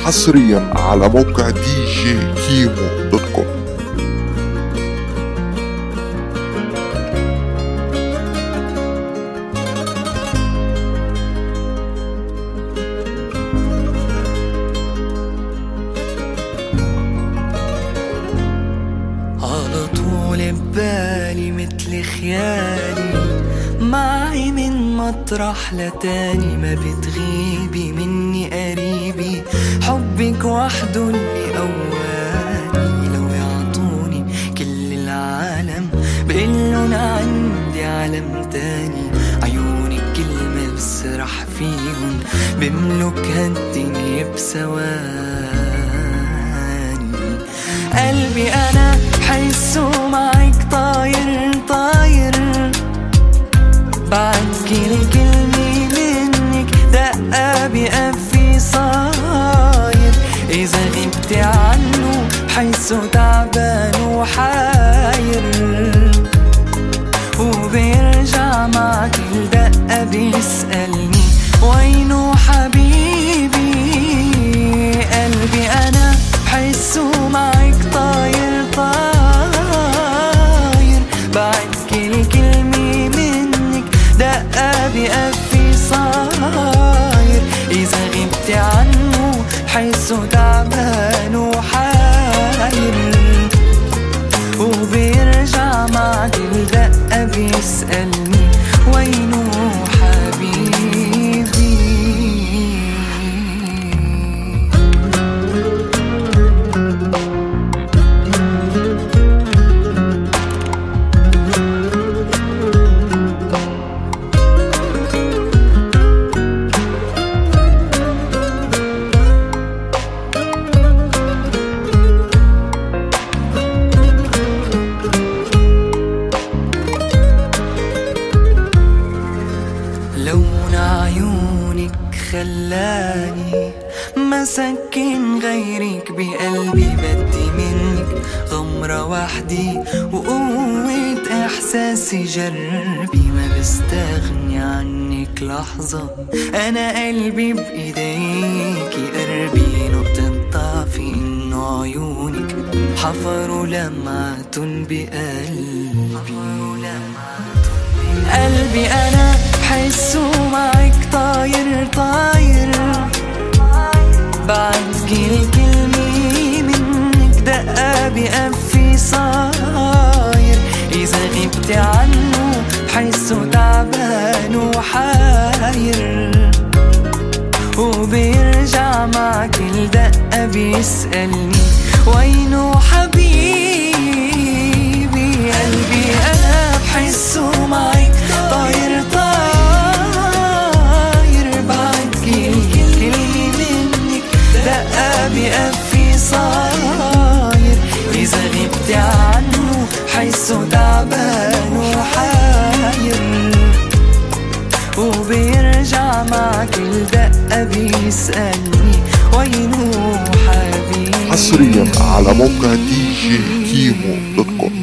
حصريا على موقع دي جي كيمو دوت كوم. على طول ببالي متل خيالي، معي من مطرح لتاني، ما بتغيبي مني قريبي، حبك وحده اللي قواني. لو يعطوني كل العالم بقلن عندي عالم تاني، عيونك كلمة بسرح فيهم، بملك هالدنيا بثواني. قلبي أنا حسه معك طاير طاير، بعد كل كلمة منك دقة بقفي صاير. إذا غبتي عنه بحسه تعبان وحاير، وبيرجع مع كل دقة بيسألني وينو حبيبي. قلبي أنا بحسه معك طاير طاير، بعد كل كلمة منك دقة بقفي صاير. إذا غبتي عنه بحسه تعبان وحاير، وبيرجع مع كل دقة بيسألني وينو حبيبي. لون عيونك خلاني ما سكن غيرك بقلبي، بدي منك غمرة وحدي وقوة إحساسي جربي، ما بستغني عنك لحظة. أنا قلبي بإيديكي قربي، نقطة ضعفي إنه عيونك حفروا لمعة بقلبي. قلبي أنا بحسه معك طاير طاير، بعد كل كلمة منك دقة بقفي صاير. إذا غبتي عنه بحسه تعبان وحاير، وبيرجع مع كل دقة بيسألني وينو حبيبي. قلبي أنا بحسه معك طاير طاير، بعد كل كلمة منك دقة بقفي صاير. إذا غبتي عنه بحسه تعبان وحاير، وبيرجع مع كل دقة بيسألني وينو حبيبي. حصريا على موقع دي جي كيمو دوت كوم.